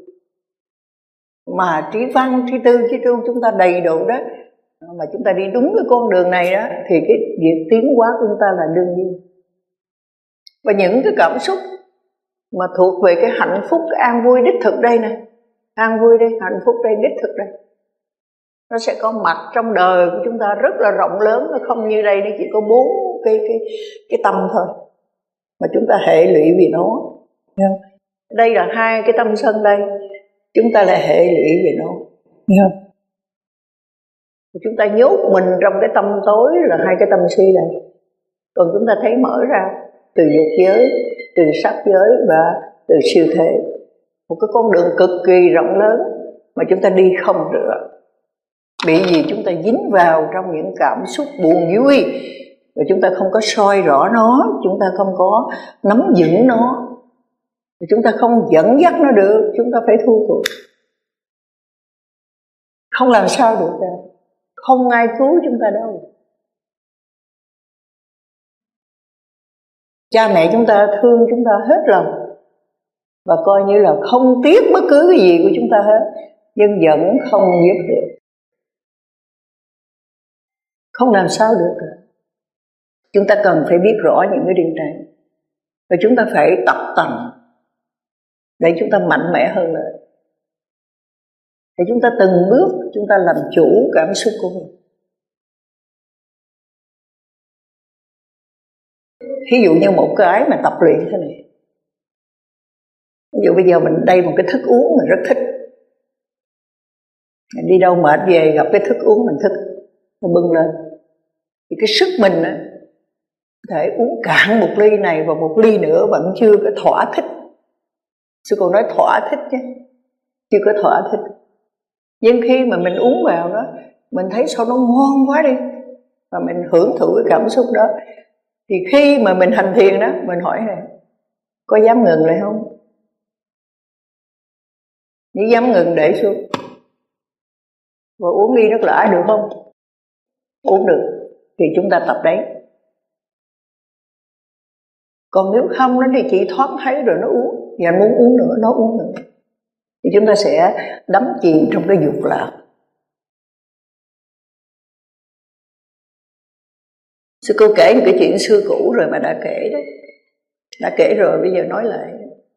mà trí văn, trí tư, trí trung chúng ta đầy đủ đó, mà chúng ta đi đúng cái con đường này đó, thì cái việc tiến hóa của chúng ta là đương nhiên. Và những cái cảm xúc mà thuộc về cái hạnh phúc, cái an vui đích thực đây nè, an vui đây, hạnh phúc đây, đích thực đây, nó sẽ có mặt trong đời của chúng ta rất là rộng lớn. Nó không như đây, nó chỉ có bốn cái, cái, cái tâm thôi, mà chúng ta hệ lụy vì nó. Đây là hai cái tâm sân đây, chúng ta là hệ lụy vì nó. Chúng ta nhốt mình trong cái tâm tối là hai cái tâm si này. Còn chúng ta thấy mở ra từ dục giới, từ sắc giới và từ siêu thế, một cái con đường cực kỳ rộng lớn mà chúng ta đi không được. Bị gì chúng ta dính vào trong những cảm xúc buồn vui, và chúng ta không có soi rõ nó, chúng ta không có nắm vững nó, chúng ta không dẫn dắt nó được, chúng ta phải thua cuộc. Không làm sao được đâu, không ai cứu chúng ta đâu. Cha mẹ chúng ta thương chúng ta hết lòng và coi như là không tiếc bất cứ cái gì của chúng ta hết, nhưng vẫn không giúp được, không làm sao được cả. Chúng ta cần phải biết rõ những cái điều này, và chúng ta phải tập tành để chúng ta mạnh mẽ hơn nữa, để chúng ta từng bước chúng ta làm chủ cảm xúc của mình. Ví dụ như một cái mà tập luyện thế này, ví dụ bây giờ mình đây một cái thức uống mình rất thích, mình đi đâu mệt về gặp cái thức uống mình thích, mình bưng lên, thì cái sức mình á, có thể uống cạn một ly này và một ly nữa vẫn chưa có thỏa thích. Sư cô nói thỏa thích chứ, chưa có thỏa thích. Nhưng khi mà mình uống vào đó, mình thấy sao nó ngon quá đi, và mình hưởng thụ cái cảm xúc đó, thì khi mà mình hành thiền đó, mình hỏi này, có dám ngừng lại không? Nếu dám ngừng để xuống và uống ly nước lã được không? Uống được thì chúng ta tập đấy. Còn nếu không nó thì chỉ thoáng thấy rồi nó uống, và muốn uống nữa nó uống nữa, thì chúng ta sẽ đắm chìm trong cái dục lạc. Sư cô kể một cái chuyện xưa cũ rồi mà đã kể đấy, đã kể rồi bây giờ nói lại.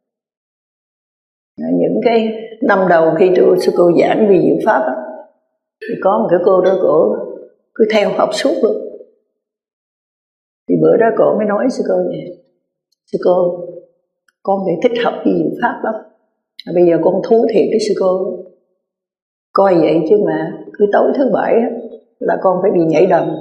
Những cái năm đầu khi tôi sư cô giảng vi diệu pháp á, thì có một cái cô đó cổ cứ theo học suốt luôn. Thì bữa đó cổ mới nói sư cô vậy: sư cô, con phải thích học vi diệu pháp lắm, bây giờ con thú thiệt với sư cô, coi vậy chứ mà cứ tối thứ bảy á, là con phải đi nhảy đầm,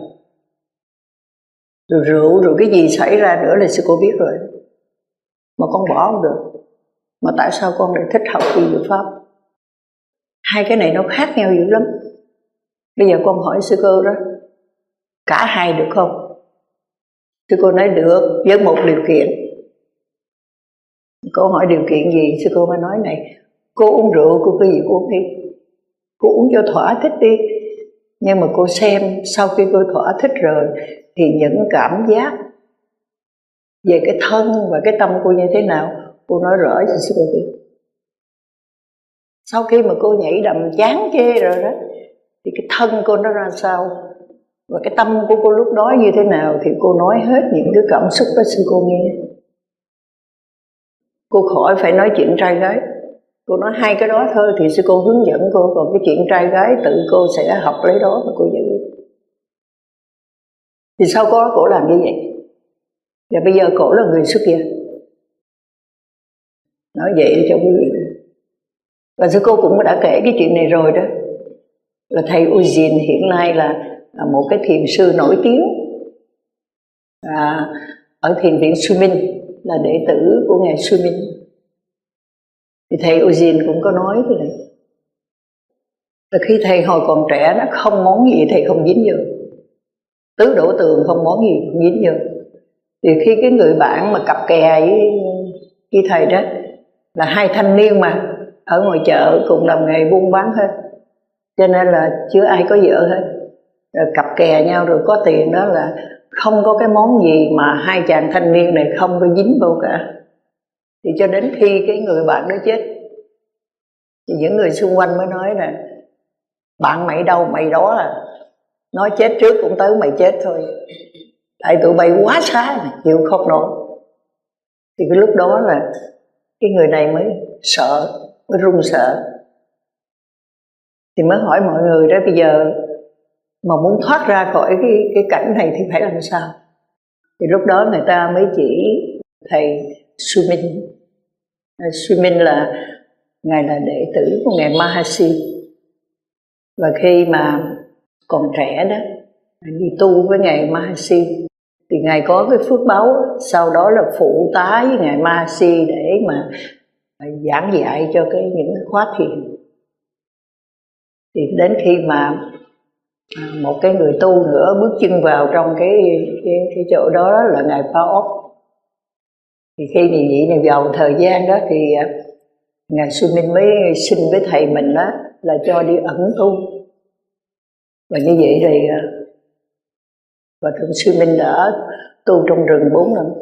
rồi rượu rồi cái gì xảy ra nữa là sư cô biết rồi, mà con bỏ không được. Mà tại sao con lại thích học vi diệu pháp? Hai cái này nó khác nhau dữ lắm. Bây giờ con hỏi sư cô đó, cả hai được không? Sư cô nói được, với một điều kiện. Cô hỏi điều kiện gì? Sư cô mới nói này, cô uống rượu cô cứ gì cô uống đi, cô uống cho thỏa thích đi, nhưng mà cô xem sau khi cô thỏa thích rồi thì những cảm giác về cái thân và cái tâm cô như thế nào, cô nói rõ cho sư cô biết. Sau khi mà cô nhảy đầm chán chê rồi đó, thì cái thân cô nó ra sao và cái tâm của cô lúc đó như thế nào, thì cô nói hết những cái cảm xúc đó sư cô nghe. Cô khỏi phải nói chuyện trai gái, cô nói hai cái đó thôi thì sư cô hướng dẫn cô, còn cái chuyện trai gái tự cô sẽ học lấy đó mà cô giải quyết. Thì sau đó cổ làm như vậy, và bây giờ cổ là người xuất gia. Nói vậy cho quý vị. Và sư cô cũng đã kể cái chuyện này rồi đó, là thầy Ujin hiện nay là, là một cái thiền sư nổi tiếng à, ở thiền viện Sumin. là đệ tử của ngài Sư Minh. Thì thầy Ujin cũng có nói thế này, là khi thầy hồi còn trẻ nó không món gì thầy không dính vô, tứ đổ tường không món gì không dính vô. Thì khi cái người bạn mà cặp kè với, với thầy đó là hai thanh niên mà ở ngoài chợ cùng làm nghề buôn bán hết, cho nên là chưa ai có vợ hết, rồi cặp kè nhau rồi có tiền đó là không có cái món gì mà hai chàng thanh niên này không có dính vô cả. Thì cho đến khi cái người bạn đó chết thì những người xung quanh mới nói là bạn mày đâu, mày đó à, nói chết trước cũng tới mày chết thôi, tại tụi bay quá xá chịu không nổi. Thì cái lúc đó là cái người này mới sợ, mới run sợ. Thì mới hỏi mọi người đó, bây giờ mà muốn thoát ra khỏi cái, cái cảnh này thì phải làm sao? Thì lúc đó người ta mới chỉ thầy Sư Minh. Sư Minh là ngài là đệ tử của ngài Mahasi, và khi mà còn trẻ đó đi tu với ngài Mahasi thì ngài có cái phước báo sau đó là phụ tá với ngài Mahasi để mà giảng dạy cho cái những khóa thiền. Thì đến khi mà một cái người tu nữa bước chân vào trong cái cái, cái chỗ đó, đó là ngài Paok. Thì khi vị vị này vào thời gian đó thì ngài Sư Minh mới xin với thầy mình đó là cho đi ẩn tu. Và như vậy thì và thượng Sư Minh đã tu trong rừng bốn năm,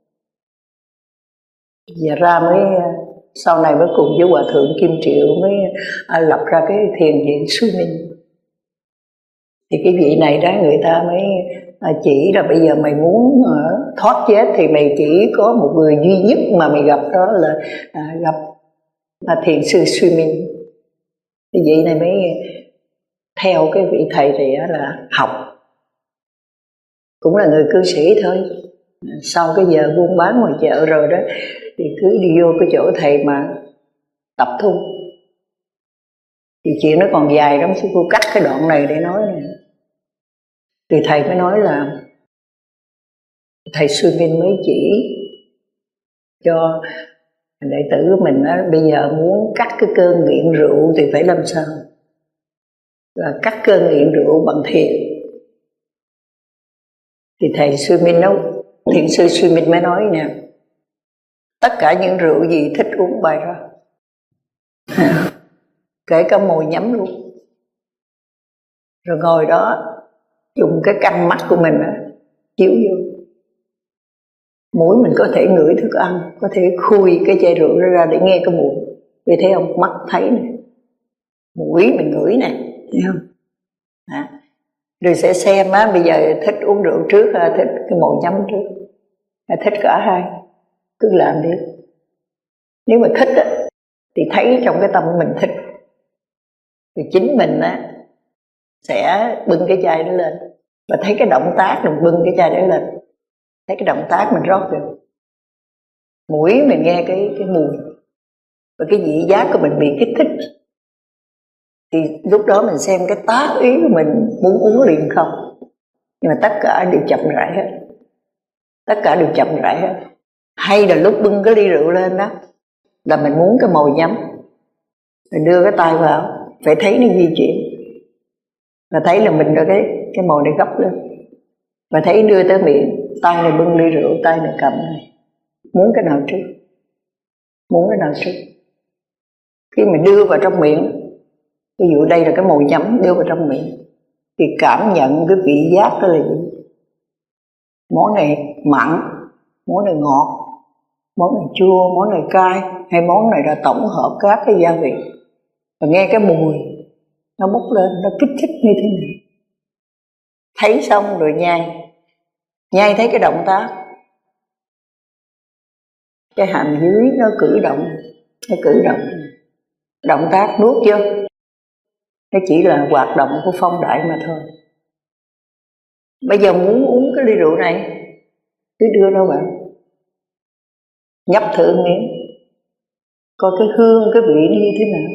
và ra mới sau này mới cùng với hòa thượng Kim Triệu mới lập ra cái thiền viện Sư Minh. Thì cái vị này đó người ta mới chỉ là bây giờ mày muốn thoát chết thì mày chỉ có một người duy nhất mà mày gặp, đó là gặp là thiền sư Sư Minh. Thì vị này mới theo cái vị thầy này là học, cũng là người cư sĩ thôi. Sau cái giờ buôn bán ngoài chợ rồi đó thì cứ đi vô cái chỗ thầy mà tập thu. Thì chuyện nó còn dài lắm, sư cô cắt cái đoạn này để nói nè. Thì thầy mới nói là thầy Sư Minh mới chỉ cho đệ tử của mình đó, bây giờ muốn cắt cái cơn nghiện rượu thì phải làm sao? Là cắt cơn nghiện rượu bằng thiền. Thì thầy Sư Minh nói, thiền sư Sư Minh mới nói nè, tất cả những rượu gì thích uống bày ra, à, kể cả mồi nhắm luôn. Rồi ngồi đó dùng cái căng mắt của mình đó, chiếu vô. Mũi mình có thể ngửi thức ăn, có thể khui cái chai rượu ra để nghe cái mùi. Vì thấy không? Mắt thấy nè, mũi mình ngửi nè, thấy không? À. Rồi sẽ xem á, bây giờ thích uống rượu trước hay thích cái mồi nhắm trước, hay thích cả hai, cứ làm đi. Nếu mà thích á, thì thấy trong cái tâm mình thích, thì chính mình á sẽ bưng cái chai đó lên, và thấy cái động tác mình bưng cái chai đó lên, thấy cái động tác mình rót được. Mũi mình nghe cái cái mùi, và cái vị giác của mình bị kích thích. Thì lúc đó mình xem cái tác ý của mình muốn uống liền không. Nhưng mà tất cả đều chậm rãi hết, tất cả đều chậm rãi hết. Hay là lúc bưng cái ly rượu lên đó là mình muốn cái mồi nhắm, mình đưa cái tay vào, phải thấy nó di chuyển, và thấy là mình đưa cái cái mồi này gấp lên, và thấy đưa tới miệng, tay này bưng ly rượu, tay này cầm này, muốn cái nào trước, muốn cái nào trước. Khi mình đưa vào trong miệng, ví dụ đây là cái mồi nhắm, đưa vào trong miệng thì cảm nhận cái vị giác đó là gì? Món này mặn, món này ngọt, món này chua, món này cay, hay món này là tổng hợp các cái gia vị. Và nghe cái mùi nó bốc lên, nó kích thích như thế này. Thấy xong rồi nhai, nhai thấy cái động tác, cái hàm dưới nó cử động, nó cử động, động tác nuốt vô, nó chỉ là hoạt động của phong đại mà thôi. Bây giờ muốn uống cái ly rượu này, cứ đưa nó vào, nhấp thử miếng, coi cái hương, cái vị như thế nào,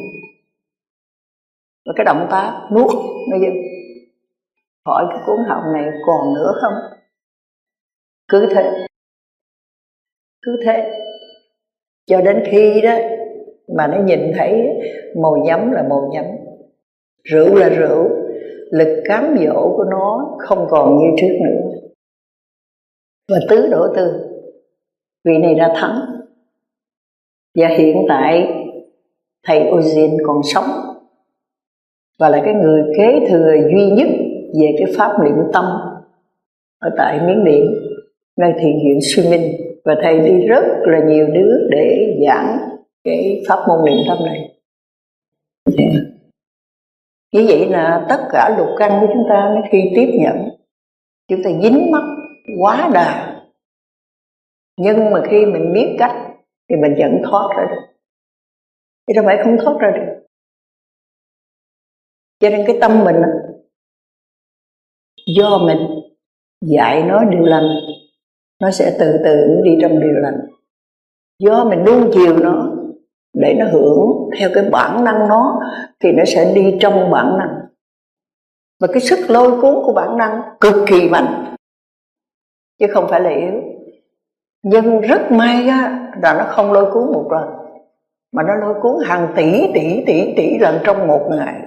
và cái động tác nuốt nó vô. Hỏi cái cuốn họng này còn nữa không? Cứ thế. cứ thế cho đến khi đó mà nó nhìn thấy màu nhắm là màu nhắm, rượu là rượu, lực cám dỗ của nó không còn như trước nữa. Và tứ đổ tư, vị này đã thắng. Và hiện tại thầy Ozin còn sống và là cái người kế thừa duy nhất về cái pháp niệm tâm ở tại Miến Điện, nơi thiền viện Suy Minh. Và thầy đi rất là nhiều nước để giảng cái pháp môn niệm tâm này. Như vậy là tất cả lục căn của chúng ta khi tiếp nhận, chúng ta dính mắc quá đà. Nhưng mà khi mình biết cách thì mình vẫn thoát ra được, chứ đâu phải không thoát ra được. Cho nên cái tâm mình do mình dạy nó điều lành, nó sẽ từ từ đi trong điều lành. Do mình nuông chiều nó để nó hưởng theo cái bản năng nó thì nó sẽ đi trong bản năng. Và cái sức lôi cuốn của bản năng cực kỳ mạnh, chứ không phải là yếu. Nhưng rất may á, là nó không lôi cuốn một lần, mà nó lôi cuốn hàng tỷ tỷ tỷ tỷ lần trong một ngày.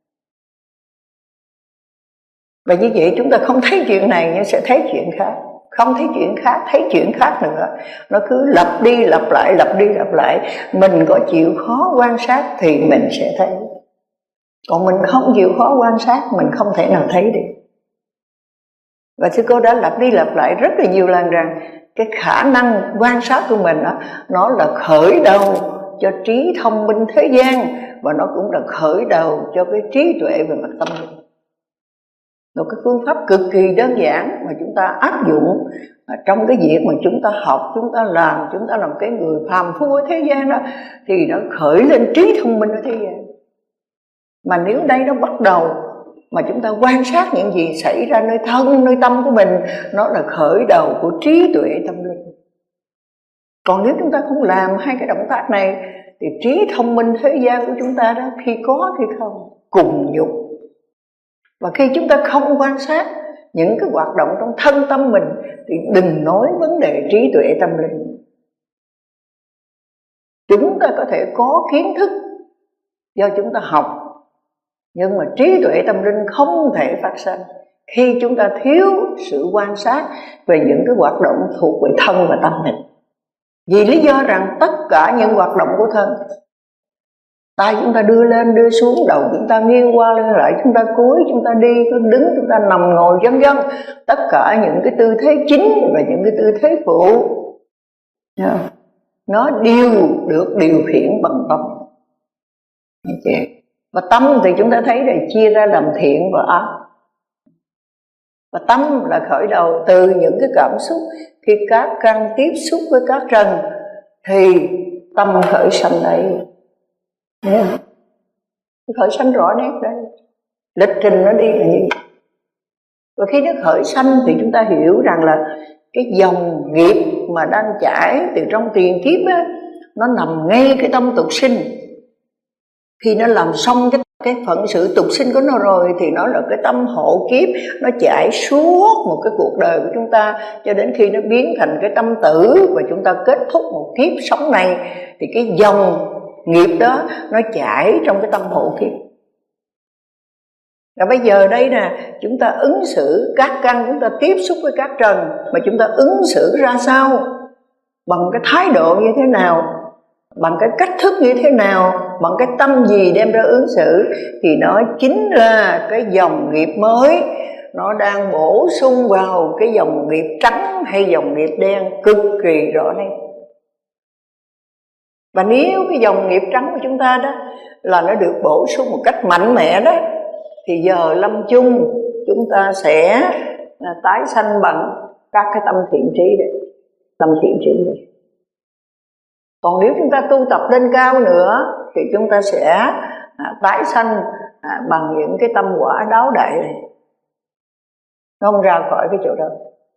Và như vậy chúng ta không thấy chuyện này nhưng sẽ thấy chuyện khác, không thấy chuyện khác thấy chuyện khác nữa. Nó cứ lặp đi lặp lại, lặp đi lặp lại. Mình có chịu khó quan sát thì mình sẽ thấy. Còn mình không chịu khó quan sát, mình không thể nào thấy được. Và sư cô đã lặp đi lặp lại rất là nhiều lần rằng cái khả năng quan sát của mình đó, nó là khởi đầu cho trí thông minh thế gian, và nó cũng là khởi đầu cho cái trí tuệ về mặt tâm linh. Một cái phương pháp cực kỳ đơn giản mà chúng ta áp dụng trong cái việc mà chúng ta học, chúng ta làm, chúng ta làm cái người phàm phu ở thế gian đó, thì nó khởi lên trí thông minh ở thế gian. Mà nếu đây nó bắt đầu mà chúng ta quan sát những gì xảy ra nơi thân, nơi tâm của mình, nó là khởi đầu của trí tuệ tâm linh. Còn nếu chúng ta không làm hai cái động tác này thì trí thông minh thế gian của chúng ta đó, khi có khi không, cùng nhục. Và khi chúng ta không quan sát những cái hoạt động trong thân tâm mình thì đừng nói vấn đề trí tuệ tâm linh. Chúng ta có thể có kiến thức do chúng ta học, nhưng mà trí tuệ tâm linh không thể phát sinh khi chúng ta thiếu sự quan sát về những cái hoạt động thuộc về thân và tâm mình. Vì lý do rằng tất cả những hoạt động của thân, tay chúng ta đưa lên đưa xuống, đầu chúng ta nghiêng qua lên lại, chúng ta cúi, chúng ta đi, đứng, chúng ta nằm ngồi, vân vân, tất cả những cái tư thế chính và những cái tư thế phụ, nó đều được điều khiển bằng tâm. Và tâm thì chúng ta thấy là chia ra làm thiện và ác. Và tâm là khởi đầu từ những cái cảm xúc. Khi các căn tiếp xúc với các trần thì tâm khởi sanh đấy. Yeah. Khởi sanh rõ nét đấy. Lịch trình nó đi là như vậy. Và khi nó khởi sanh thì chúng ta hiểu rằng là cái dòng nghiệp mà đang chảy từ trong tiền kiếp á, nó nằm ngay cái tâm tục sinh. Khi nó làm xong cái, cái phận sự tục sinh của nó rồi thì nó là cái tâm hộ kiếp, nó chảy suốt một cái cuộc đời của chúng ta cho đến khi nó biến thành cái tâm tử và chúng ta kết thúc một kiếp sống này. Thì cái dòng nghiệp đó nó chảy trong cái tâm hộ kiếp. Và bây giờ đây nè, chúng ta ứng xử các căn, chúng ta tiếp xúc với các trần, mà chúng ta ứng xử ra sao, bằng cái thái độ như thế nào, bằng cái cách thức như thế nào, bằng cái tâm gì đem ra ứng xử, thì nó chính là cái dòng nghiệp mới, nó đang bổ sung vào cái dòng nghiệp trắng hay dòng nghiệp đen cực kỳ rõ nét. Và nếu cái dòng nghiệp trắng của chúng ta đó là nó được bổ sung một cách mạnh mẽ đó, thì giờ lâm chung chúng ta sẽ tái sanh bằng các cái tâm thiện trí đấy, tâm thiện trí đấy. Còn nếu chúng ta tu tập lên cao nữa thì chúng ta sẽ à, tái sanh à, bằng những cái tâm quả đáo đại này. Nó không ra khỏi cái chỗ đó.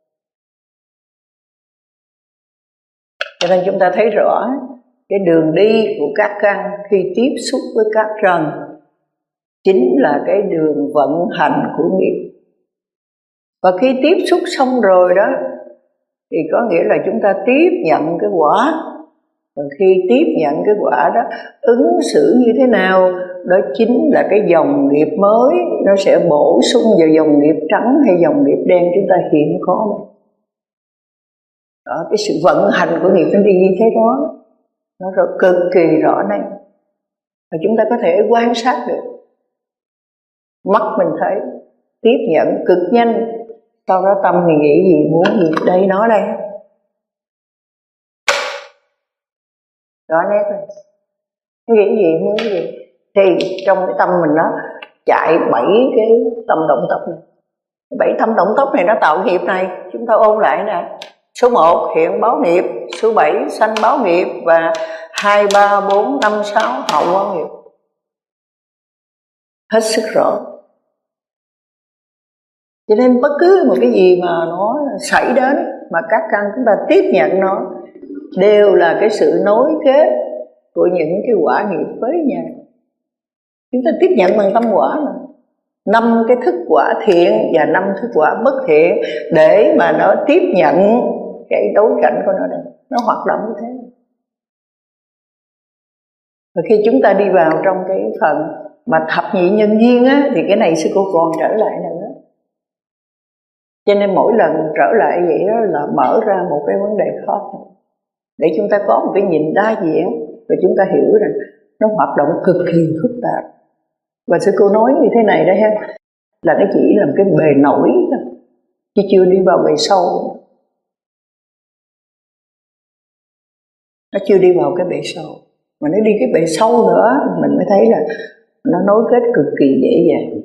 Cho nên chúng ta thấy rõ cái đường đi của các căn khi tiếp xúc với các trần chính là cái đường vận hành của nghiệp. Và khi tiếp xúc xong rồi đó thì có nghĩa là chúng ta tiếp nhận cái quả. Và khi tiếp nhận cái quả đó, ứng xử như thế nào, đó chính là cái dòng nghiệp mới, nó sẽ bổ sung vào dòng nghiệp trắng hay dòng nghiệp đen chúng ta hiện có này. Đó, cái sự vận hành của nghiệp nó đi như thế đó, nó rất cực kỳ rõ nét. Và chúng ta có thể quan sát được, mắt mình thấy, tiếp nhận cực nhanh, sau đó tâm thì nghĩ gì, muốn gì, đây nó đây, rõ nét rồi. Nghĩ gì, muốn gì, thì trong cái tâm mình nó chạy bảy cái tâm động tốc này. Bảy tâm động tốc này nó tạo nghiệp này, chúng ta ôn lại nè. Số một hiện báo nghiệp, số bảy sanh báo nghiệp, và hai, ba, bốn, năm, sáu hậu báo nghiệp. Hết sức rõ. Cho nên bất cứ một cái gì mà nó xảy đến mà các căn chúng ta tiếp nhận nó đều là cái sự nối kết của những cái quả nghiệp với nhau. Chúng ta tiếp nhận bằng tâm quả mà. Năm cái thức quả thiện và năm thức quả bất thiện để mà nó tiếp nhận cái đối cảnh của nó đây. Nó hoạt động như thế. Và khi chúng ta đi vào trong cái phần mà thập nhị nhân duyên á, thì cái này sư cô còn trở lại nữa. Cho nên mỗi lần trở lại vậy đó là mở ra một cái vấn đề khó để chúng ta có một cái nhìn đa diện, và chúng ta hiểu rằng nó hoạt động cực kỳ phức tạp. Và sư cô nói như thế này đó ha, là nó chỉ là một cái bề nổi thôi, chứ chưa đi vào bề sâu. Nó chưa đi vào cái bề sâu, mà nó đi cái bề sâu nữa mình mới thấy là nó nối kết cực kỳ dễ dàng,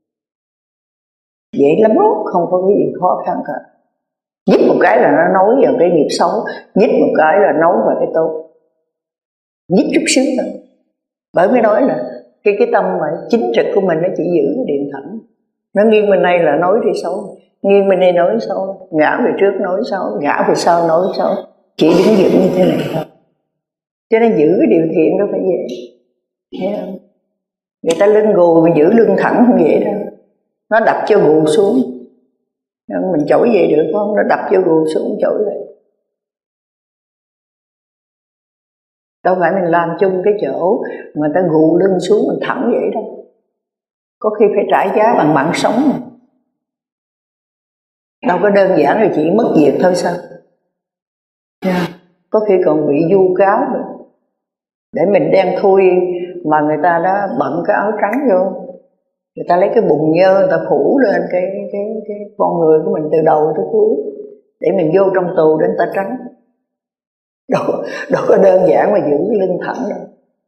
dễ lắm, không có cái gì khó khăn cả. Nhích một cái là nó nối vào cái nghiệp xấu, nhích một cái là nối vào cái tốt, nhích chút xíu thôi. Bởi mới nói là cái cái tâm mà chính trực của mình nó chỉ giữ cái điện thẳng, nó nghiêng bên này là nối đi xấu, nghiêng bên đây nối xấu, ngã về trước nối xấu, ngã về sau nối xấu, chỉ đứng vững như thế này thôi. Cho nên giữ cái điều thiện đâu phải dễ, thấy không? Người ta lưng gù mà giữ lưng thẳng không dễ đâu, nó đập cho gù xuống. Mình chổi về được không? Nó đập cho gù xuống chổi lại. Đâu phải mình làm chung cái chỗ mà người ta gù lưng xuống mình thẳng vậy đâu. Có khi phải trả giá bằng mạng sống mà. Đâu có đơn giản là chỉ mất việc thôi sao? Yeah. Có khi còn bị vu cáo nữa. Để mình đen thui mà người ta đã bận cái áo trắng vô, người ta lấy cái bùn nhơ người ta phủ lên cái cái cái con người của mình từ đầu tới cuối để mình vô trong tù để người ta tránh. Đâu, đâu có đơn giản mà giữ cái lưng thẳng đâu.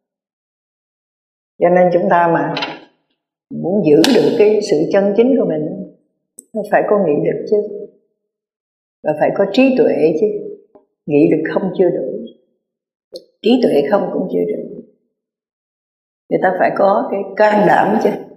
Cho nên chúng ta mà muốn giữ được cái sự chân chính của mình, nó phải có nghị lực chứ, và phải có trí tuệ chứ. Nghị lực không chưa đủ, trí tuệ không cũng chưa đủ. Người ta phải có cái can đảm chứ.